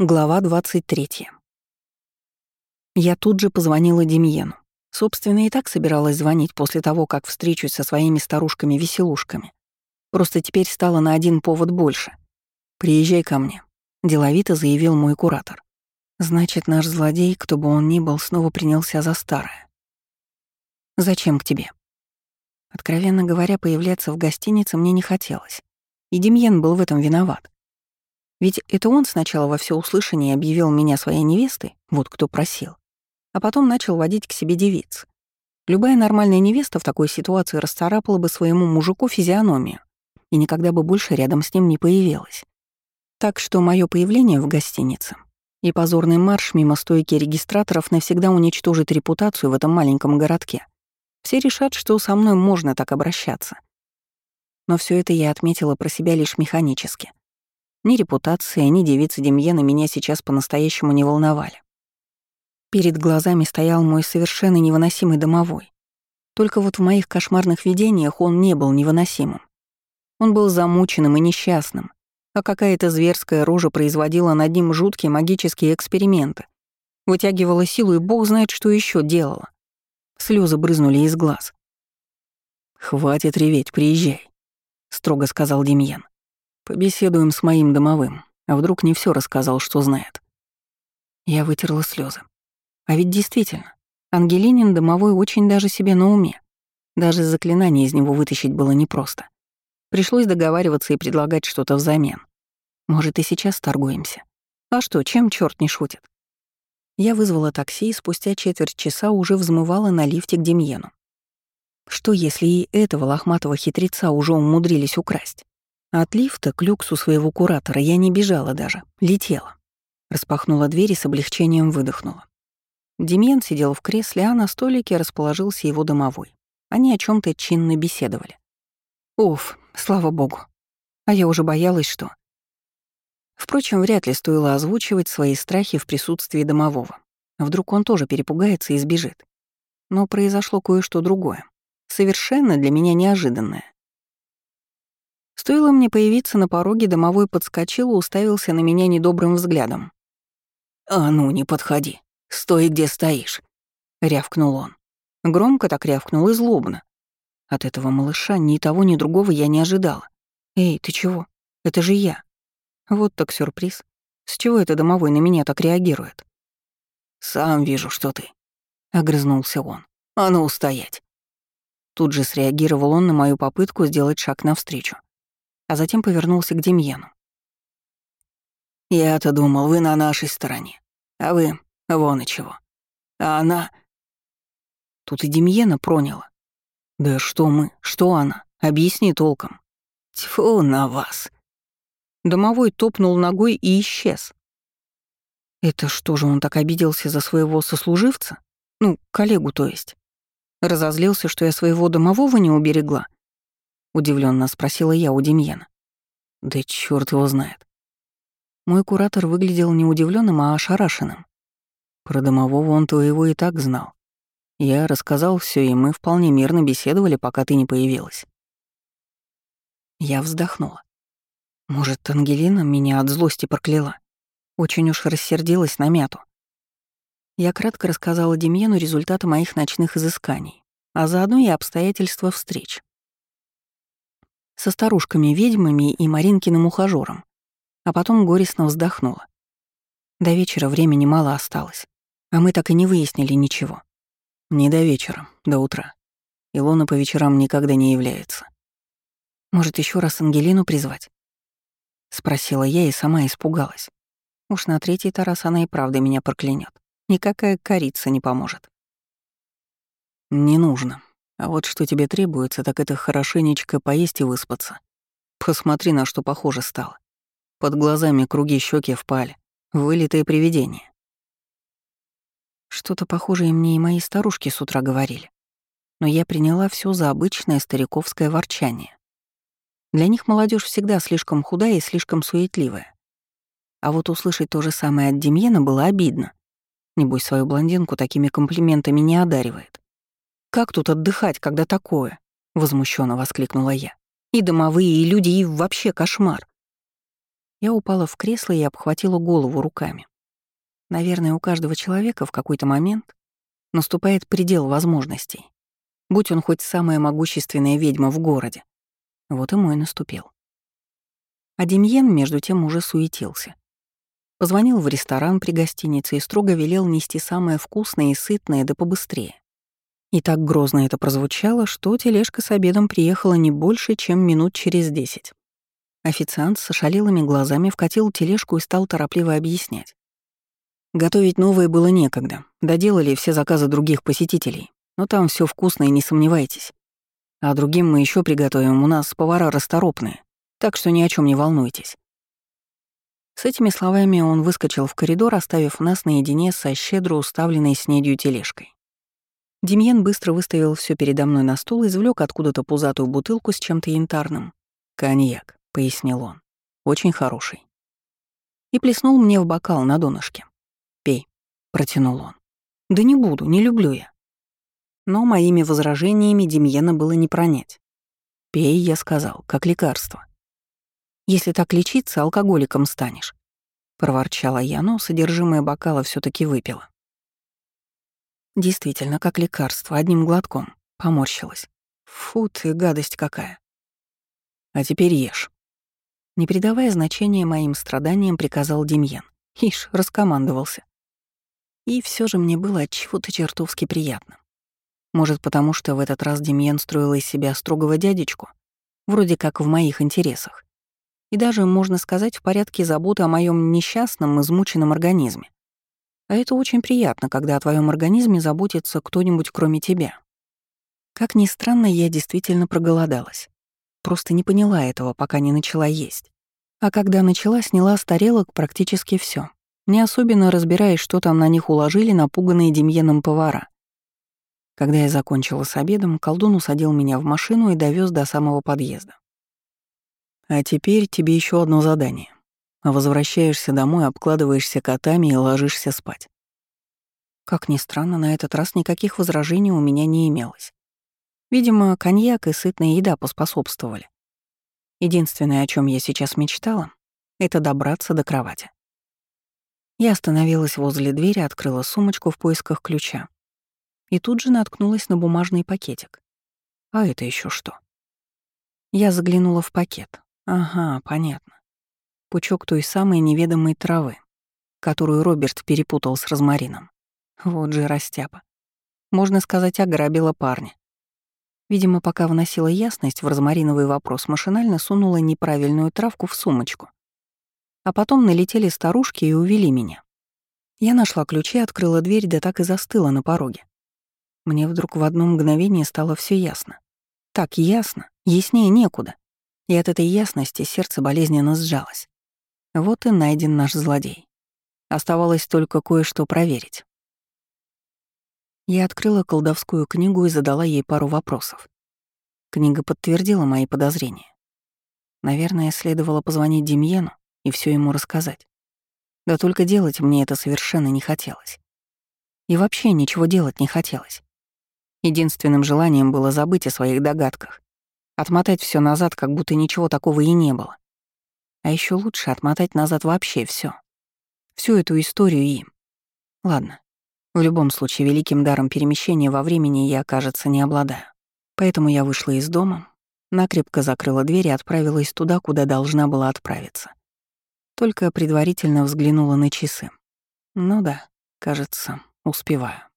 Глава 23. Я тут же позвонила Демьену. Собственно, и так собиралась звонить после того, как встречусь со своими старушками-веселушками. Просто теперь стало на один повод больше. «Приезжай ко мне», — деловито заявил мой куратор. Значит, наш злодей, кто бы он ни был, снова принялся за старое. «Зачем к тебе?» Откровенно говоря, появляться в гостинице мне не хотелось. И Демьен был в этом виноват. Ведь это он сначала во всеуслышание объявил меня своей невестой, вот кто просил, а потом начал водить к себе девиц. Любая нормальная невеста в такой ситуации расцарапала бы своему мужику физиономию и никогда бы больше рядом с ним не появилась. Так что мое появление в гостинице и позорный марш мимо стойки регистраторов навсегда уничтожит репутацию в этом маленьком городке. Все решат, что со мной можно так обращаться. Но все это я отметила про себя лишь механически. Ни репутация, ни девица Демьена меня сейчас по-настоящему не волновали. Перед глазами стоял мой совершенно невыносимый домовой. Только вот в моих кошмарных видениях он не был невыносимым. Он был замученным и несчастным, а какая-то зверская рожа производила над ним жуткие магические эксперименты. Вытягивала силу и бог знает, что еще делала. Слезы брызнули из глаз. «Хватит реветь, приезжай», — строго сказал Демьен. «Побеседуем с моим домовым, а вдруг не все рассказал, что знает». Я вытерла слезы. А ведь действительно, Ангелинин домовой очень даже себе на уме. Даже заклинание из него вытащить было непросто. Пришлось договариваться и предлагать что-то взамен. Может, и сейчас торгуемся. А что, чем черт не шутит? Я вызвала такси и спустя четверть часа уже взмывала на лифте к Демьену. Что, если и этого лохматого хитреца уже умудрились украсть? От лифта к люксу своего куратора я не бежала даже, летела. Распахнула дверь и с облегчением выдохнула. Демьен сидел в кресле, а на столике расположился его домовой. Они о чем то чинно беседовали. Уф, слава богу. А я уже боялась, что... Впрочем, вряд ли стоило озвучивать свои страхи в присутствии домового. Вдруг он тоже перепугается и сбежит. Но произошло кое-что другое. Совершенно для меня неожиданное. Стоило мне появиться на пороге, домовой подскочил и уставился на меня недобрым взглядом. «А ну, не подходи. Стой, где стоишь», — рявкнул он. Громко так рявкнул и злобно. От этого малыша ни того, ни другого я не ожидала. «Эй, ты чего? Это же я». Вот так сюрприз. С чего это домовой на меня так реагирует? «Сам вижу, что ты», — огрызнулся он. «А ну, стоять». Тут же среагировал он на мою попытку сделать шаг навстречу, а затем повернулся к Демьену. «Я-то думал, вы на нашей стороне, а вы вон и чего. А она...» Тут и Демьена проняло. «Да что мы, что она? Объясни толком». «Тьфу на вас!» Домовой топнул ногой и исчез. Это что же, он так обиделся за своего сослуживца? Ну, коллегу, то есть. Разозлился, что я своего домового не уберегла? Удивленно спросила я у Демьена. Да чёрт его знает. Мой куратор выглядел не удивленным, а ошарашенным. Про домового он твоего и так знал. Я рассказал все, и мы вполне мирно беседовали, пока ты не появилась. Я вздохнула. Может, Ангелина меня от злости прокляла? Очень уж рассердилась на Мяту. Я кратко рассказала Демьену результаты моих ночных изысканий, а заодно и обстоятельства встреч. Со старушками-ведьмами и Маринкиным ухажёром. А потом горестно вздохнула. До вечера времени мало осталось, а мы так и не выяснили ничего. Не до вечера, до утра. Илона по вечерам никогда не является. Может, еще раз Ангелину призвать? Спросила я и сама испугалась. Уж на третий-то раз она и правда меня проклянет. Никакая корица не поможет. Не нужно. А вот что тебе требуется, так это хорошенечко поесть и выспаться. Посмотри, на что похоже стало. Под глазами круги, щеки впали. Вылитое привидение. Что-то похожее мне и мои старушки с утра говорили. Но я приняла все за обычное стариковское ворчание. Для них молодежь всегда слишком худая и слишком суетливая. А вот услышать то же самое от Демьена было обидно. Небось, свою блондинку такими комплиментами не одаривает. «Как тут отдыхать, когда такое?» — возмущенно воскликнула я. «И домовые, и люди, и вообще кошмар». Я упала в кресло и обхватила голову руками. Наверное, у каждого человека в какой-то момент наступает предел возможностей. Будь он хоть самая могущественная ведьма в городе. Вот и мой наступил. А Демьен, между тем, уже суетился. Позвонил в ресторан при гостинице и строго велел нести самое вкусное и сытное, да побыстрее. И так грозно это прозвучало, что тележка с обедом приехала не больше, чем минут через 10. Официант с ошалелыми глазами вкатил тележку и стал торопливо объяснять. Готовить новое было некогда, доделали все заказы других посетителей, но там все вкусное, не сомневайтесь. А другим мы еще приготовим, у нас повара расторопные, так что ни о чем не волнуйтесь. С этими словами он выскочил в коридор, оставив нас наедине со щедро уставленной снедью тележкой. Демьен быстро выставил все передо мной на стол, извлек откуда-то пузатую бутылку с чем-то янтарным. «Коньяк», — пояснил он, — «очень хороший». И плеснул мне в бокал на донышке. «Пей», — протянул он. «Да не буду, не люблю я». Но моими возражениями Демьена было не пронять. «Пей», — я сказал, — «как лекарство». «Если так лечиться, алкоголиком станешь», — проворчала я, но содержимое бокала все таки выпила. Действительно, как лекарство, одним глотком. Поморщилась. Фу ты, гадость какая. А теперь ешь. Не придавая значения моим страданиям, приказал Демьен. Ишь, раскомандовался. И все же мне было от чего-то чертовски приятно. Может, потому что в этот раз Демьен строил из себя строгого дядечку, вроде как в моих интересах. И даже, можно сказать, в порядке заботы о моем несчастном, измученном организме. А это очень приятно, когда о твоем организме заботится кто-нибудь кроме тебя. Как ни странно, я действительно проголодалась. Просто не поняла этого, пока не начала есть. А когда начала, сняла с тарелок практически все, не особенно разбираясь, что там на них уложили напуганные Демьеном повара. Когда я закончила с обедом, колдун усадил меня в машину и довез до самого подъезда. А теперь тебе еще одно задание. Возвращаешься домой, обкладываешься котами и ложишься спать. Как ни странно, на этот раз никаких возражений у меня не имелось. Видимо, коньяк и сытная еда поспособствовали. Единственное, о чем я сейчас мечтала, это добраться до кровати. Я остановилась возле двери, открыла сумочку в поисках ключа и тут же наткнулась на бумажный пакетик. А это еще что? Я заглянула в пакет. Ага, понятно. Пучок той самой неведомой травы, которую Роберт перепутал с розмарином. Вот же растяпа. Можно сказать, ограбила парня. Видимо, пока вносила ясность в розмариновый вопрос, машинально сунула неправильную травку в сумочку. А потом налетели старушки и увели меня. Я нашла ключи, открыла дверь, да так и застыла на пороге. Мне вдруг в одно мгновение стало все ясно. Так ясно, яснее некуда. И от этой ясности сердце болезненно сжалось. Вот и найден наш злодей. Оставалось только кое-что проверить. Я открыла колдовскую книгу и задала ей пару вопросов. Книга подтвердила мои подозрения. Наверное, следовало позвонить Демьену и все ему рассказать. Да только делать мне это совершенно не хотелось. И вообще ничего делать не хотелось. Единственным желанием было забыть о своих догадках, отмотать все назад, как будто ничего такого и не было. А еще лучше отмотать назад вообще все, всю эту историю и... Ладно, в любом случае великим даром перемещения во времени я, кажется, не обладаю. Поэтому я вышла из дома, накрепко закрыла дверь и отправилась туда, куда должна была отправиться. Только предварительно взглянула на часы. Ну да, кажется, успеваю.